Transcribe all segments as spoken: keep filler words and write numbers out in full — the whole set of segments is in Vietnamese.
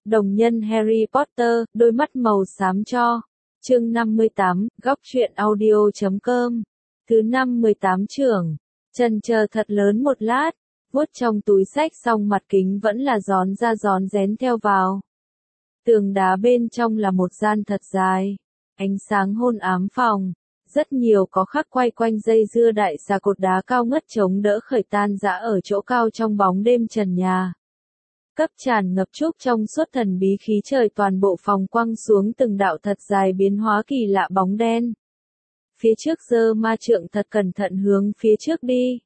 Đồng nhân Harry Potter, đôi mắt màu xám cho. Chương năm mươi tám, góc truyện audio chấm com. Thứ năm mười tám trưởng. Chần chờ thật lớn một lát, vuốt trong túi xách xong mặt kính vẫn là gión ra gión rén theo vào. Tường đá bên trong là một gian thật dài. Ánh sáng hôn ám phòng. Rất nhiều có khắc quay quanh dây dưa đại xà cột đá cao ngất chống đỡ khởi tan rã ở chỗ cao trong bóng đêm trần nhà. Cấp tràn ngập trúc trong suốt thần bí khí trời toàn bộ phòng quăng xuống từng đạo thật dài biến hóa kỳ lạ bóng đen. Phía trước giơ ma trượng thật cẩn thận hướng phía trước đi.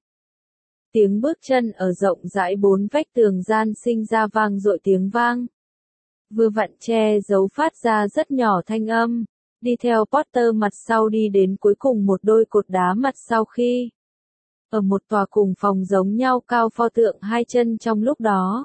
Tiếng bước chân ở rộng rãi bốn vách tường gian sinh ra vang dội tiếng vang. Vừa vặn che giấu phát ra rất nhỏ thanh âm. Đi theo Potter mặt sau đi đến cuối cùng một đôi cột đá mặt sau khi. Ở một tòa cùng phòng giống nhau cao pho tượng hai chân trong lúc đó.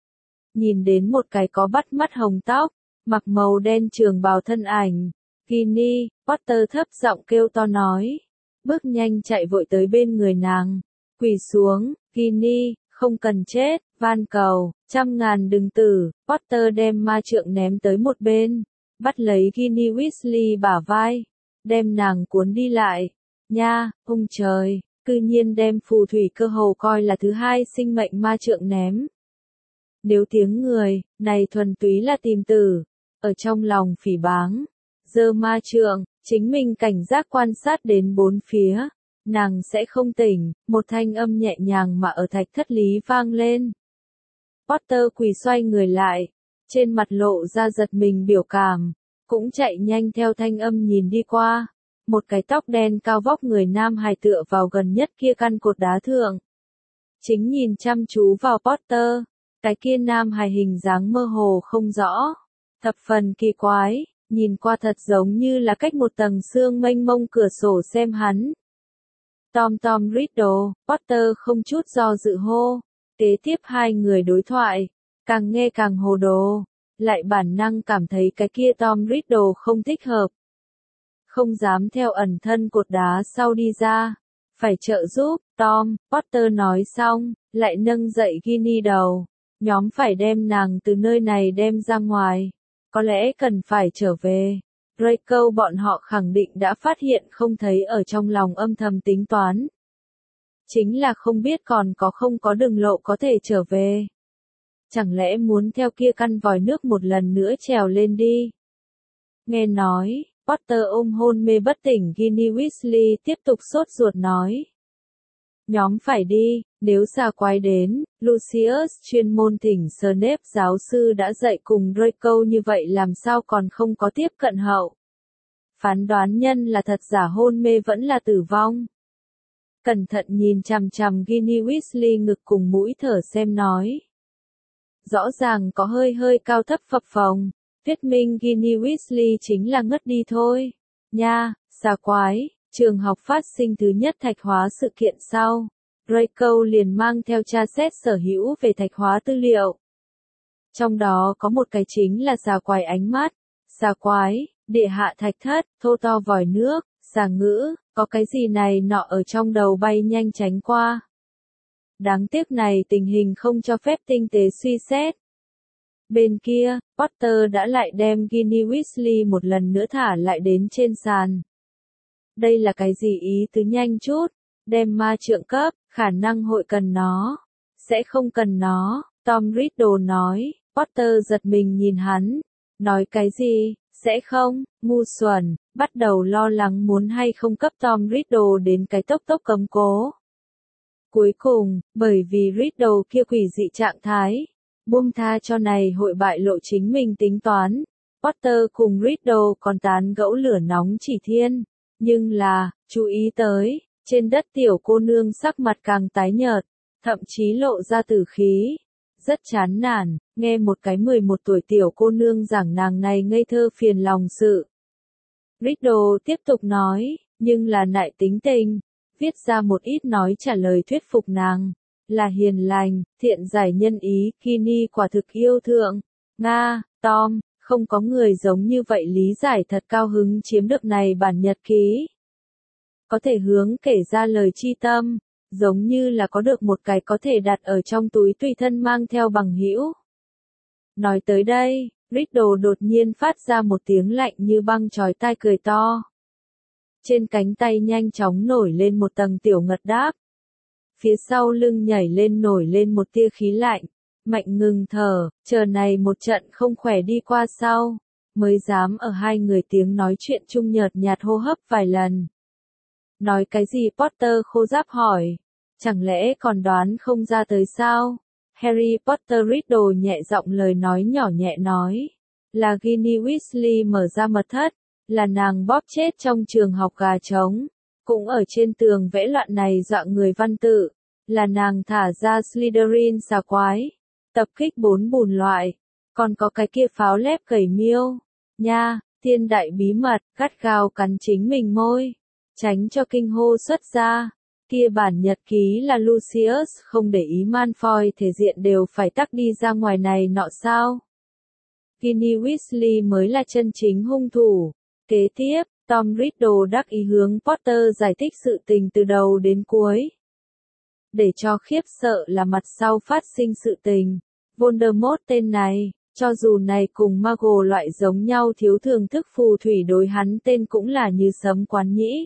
Nhìn đến một cái có bắt mắt hồng tóc, mặc màu đen trường bào thân ảnh. Ginny, Potter thấp giọng kêu to nói. Bước nhanh chạy vội tới bên người nàng. Quỳ xuống, Ginny, không cần chết, van cầu, trăm ngàn đừng tử. Potter đem ma trượng ném tới một bên. Bắt lấy Ginny Weasley bả vai. Đem nàng cuốn đi lại. Nha, ông trời, cư nhiên đem phù thủy cơ hồ coi là thứ hai sinh mệnh ma trượng ném. Nếu tiếng người, này thuần túy là tìm tử. Ở trong lòng phỉ báng. Giơ ma trượng, chính mình cảnh giác quan sát đến bốn phía. Nàng sẽ không tỉnh, một thanh âm nhẹ nhàng mà ở thạch thất lý vang lên. Potter quỳ xoay người lại. Trên mặt lộ ra giật mình biểu cảm. Cũng chạy nhanh theo thanh âm nhìn đi qua. Một cái tóc đen cao vóc người nam hài tựa vào gần nhất kia căn cột đá thượng. Chính nhìn chăm chú vào Potter. Cái kia nam hài hình dáng mơ hồ không rõ. Thập phần kỳ quái, nhìn qua thật giống như là cách một tầng sương mênh mông cửa sổ xem hắn. Tom Tom Riddle, Potter không chút do dự hô. Kế tiếp hai người đối thoại. Càng nghe càng hồ đồ. Lại bản năng cảm thấy cái kia Tom Riddle không thích hợp. Không dám theo ẩn thân cột đá sau đi ra. Phải trợ giúp, Tom, Potter nói xong, lại nâng dậy Ginny đầu. Nhóm phải đem nàng từ nơi này đem ra ngoài. Có lẽ cần phải trở về. Draco bọn họ khẳng định đã phát hiện không thấy ở trong lòng âm thầm tính toán. Chính là không biết còn có không có đường lộ có thể trở về. Chẳng lẽ muốn theo kia căn vòi nước một lần nữa trèo lên đi. Nghe nói, Potter ôm hôn mê bất tỉnh Ginny Weasley tiếp tục sốt ruột nói. Nhóm phải đi, nếu xà quái đến, Lucius chuyên môn thỉnh Snape giáo sư đã dạy cùng Draco như vậy làm sao còn không có tiếp cận hậu. Phán đoán nhân là thật giả hôn mê vẫn là tử vong. Cẩn thận nhìn chằm chằm Ginny Weasley ngực cùng mũi thở xem nói. Rõ ràng có hơi hơi cao thấp phập phồng, thuyết minh Ginny Weasley chính là ngất đi thôi. Nha, xà quái, trường học phát sinh thứ nhất thạch hóa sự kiện sau. Draco liền mang theo tra xét sở hữu về thạch hóa tư liệu. Trong đó có một cái chính là xà quái ánh mắt, xà quái, địa hạ thạch thất, thô to vòi nước, xà ngữ, có cái gì này nọ ở trong đầu bay nhanh tránh qua. Đáng tiếc này tình hình không cho phép tinh tế suy xét. Bên kia, Potter đã lại đem Ginny Weasley một lần nữa thả lại đến trên sàn. Đây là cái gì ý tứ nhanh chút, đem ma trượng cấp, khả năng hội cần nó. Sẽ không cần nó, Tom Riddle nói. Potter giật mình nhìn hắn. Nói cái gì, sẽ không, ngu xuẩn, bắt đầu lo lắng muốn hay không cấp Tom Riddle đến cái tốc tốc cấm cố. Cuối cùng, bởi vì Riddle kia quỷ dị trạng thái, buông tha cho này hội bại lộ chính mình tính toán. Potter cùng Riddle còn tán gẫu lửa nóng chỉ thiên, nhưng là, chú ý tới, trên đất tiểu cô nương sắc mặt càng tái nhợt, thậm chí lộ ra tử khí. Rất chán nản, nghe một cái mười một tuổi tiểu cô nương giảng nàng này ngây thơ phiền lòng sự. Riddle tiếp tục nói, nhưng là nại tính tình. Viết ra một ít nói trả lời thuyết phục nàng, là hiền lành, thiện giải nhân ý, Ginny quả thực yêu thượng. Nga, Tom, không có người giống như vậy lý giải thật cao hứng chiếm được này bản nhật ký. Có thể hướng kể ra lời chi tâm, giống như là có được một cái có thể đặt ở trong túi tùy thân mang theo bằng hữu. Nói tới đây, Riddle đột nhiên phát ra một tiếng lạnh như băng chói tai cười to. Trên cánh tay nhanh chóng nổi lên một tầng tiểu ngật đáp. Phía sau lưng nhảy lên nổi lên một tia khí lạnh. Mạnh ngừng thở, chờ này một trận không khỏe đi qua sau, mới dám ở hai người tiếng nói chuyện chung nhợt nhạt hô hấp vài lần. Nói cái gì Potter khô ráp hỏi, chẳng lẽ còn đoán không ra tới sao? Harry Potter Riddle nhẹ giọng lời nói nhỏ nhẹ nói, là Ginny Weasley mở ra mật thất, là nàng bóp chết trong trường học gà trống, cũng ở trên tường vẽ loạn này dọa người văn tự, là nàng thả ra Slytherin xà quái, tập kích bốn bùn loại, còn có cái kia pháo lép cẩy miêu, nha, thiên đại bí mật, gắt gao cắn chính mình môi, tránh cho kinh hô xuất ra. Kia bản nhật ký là Lucius không để ý Malfoy thể diện đều phải tắc đi ra ngoài này nọ sao. Ginny Weasley mới là chân chính hung thủ. Kế tiếp, Tom Riddle đắc ý hướng Potter giải thích sự tình từ đầu đến cuối. Để cho khiếp sợ là mặt sau phát sinh sự tình. Voldemort tên này, cho dù này cùng Muggle loại giống nhau thiếu thưởng thức phù thủy đối hắn tên cũng là như sấm quán nhĩ.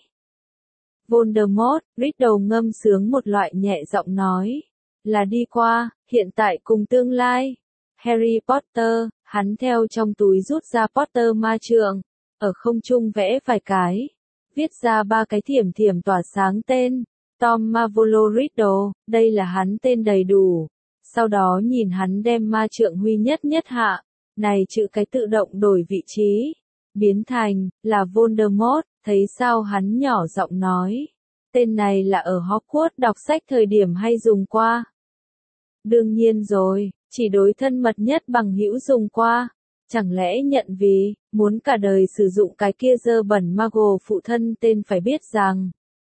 Voldemort, Riddle ngâm sướng một loại nhẹ giọng nói, là đi qua, hiện tại cùng tương lai. Harry Potter, hắn theo trong túi rút ra Potter ma trượng, ở không trung vẽ vài cái, viết ra ba cái thiểm thiểm tỏa sáng tên, Tom Marvolo Riddle, đây là hắn tên đầy đủ. Sau đó nhìn hắn đem ma trượng huy nhất nhất hạ, này chữ cái tự động đổi vị trí, biến thành, là Voldemort. Thấy sao hắn nhỏ giọng nói, tên này là ở Hogwarts đọc sách thời điểm hay dùng qua. Đương nhiên rồi, chỉ đối thân mật nhất bằng hữu dùng qua. Chẳng lẽ nhận vì, muốn cả đời sử dụng cái kia dơ bẩn Muggle phụ thân tên phải biết rằng.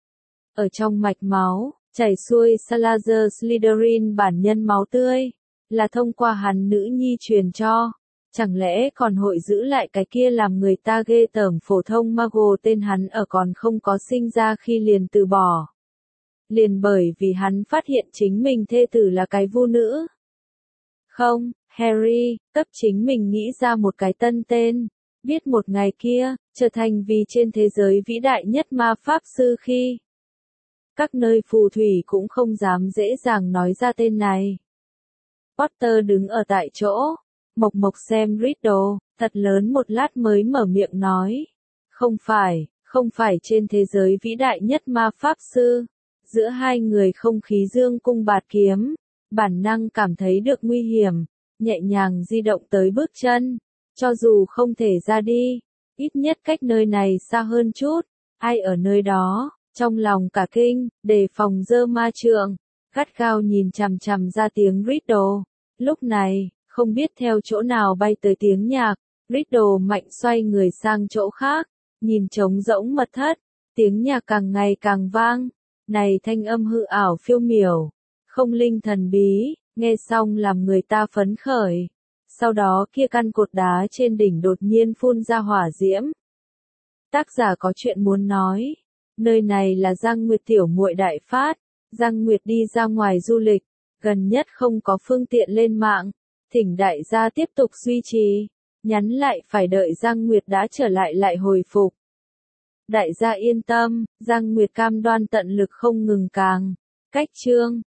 Ở trong mạch máu, chảy xuôi Salazar Slytherin bản nhân máu tươi, là thông qua hắn nữ nhi truyền cho. Chẳng lẽ còn hội giữ lại cái kia làm người ta ghê tởm phổ thông Muggle tên hắn ở còn không có sinh ra khi liền từ bỏ. Liền bởi vì hắn phát hiện chính mình thê tử là cái vu nữ. Không, Harry, cấp chính mình nghĩ ra một cái tân tên, biết một ngày kia, trở thành vì trên thế giới vĩ đại nhất ma pháp sư khi. Các nơi phù thủy cũng không dám dễ dàng nói ra tên này. Potter đứng ở tại chỗ. Mộc Mộc xem Riddle, thật lớn một lát mới mở miệng nói. Không phải, không phải trên thế giới vĩ đại nhất ma pháp sư. Giữa hai người không khí dương cung bạt kiếm, bản năng cảm thấy được nguy hiểm, nhẹ nhàng di động tới bước chân. Cho dù không thể ra đi, ít nhất cách nơi này xa hơn chút. Ai ở nơi đó, trong lòng cả kinh, đề phòng dơ ma trượng, gắt gao nhìn chằm chằm ra tiếng Riddle. Lúc này, không biết theo chỗ nào bay tới tiếng nhạc, Riddle mạnh xoay người sang chỗ khác, nhìn trống rỗng mật thất, tiếng nhạc càng ngày càng vang, này thanh âm hư ảo phiêu miểu, không linh thần bí, nghe xong làm người ta phấn khởi. Sau đó kia căn cột đá trên đỉnh đột nhiên phun ra hỏa diễm. Tác giả có chuyện muốn nói, nơi này là Giang Nguyệt tiểu muội đại phát, Giang Nguyệt đi ra ngoài du lịch, gần nhất không có phương tiện lên mạng. Thỉnh đại gia tiếp tục duy trì, nhắn lại phải đợi Giang Nguyệt đã trở lại lại hồi phục. Đại gia yên tâm, Giang Nguyệt cam đoan tận lực không ngừng càng. Cách chương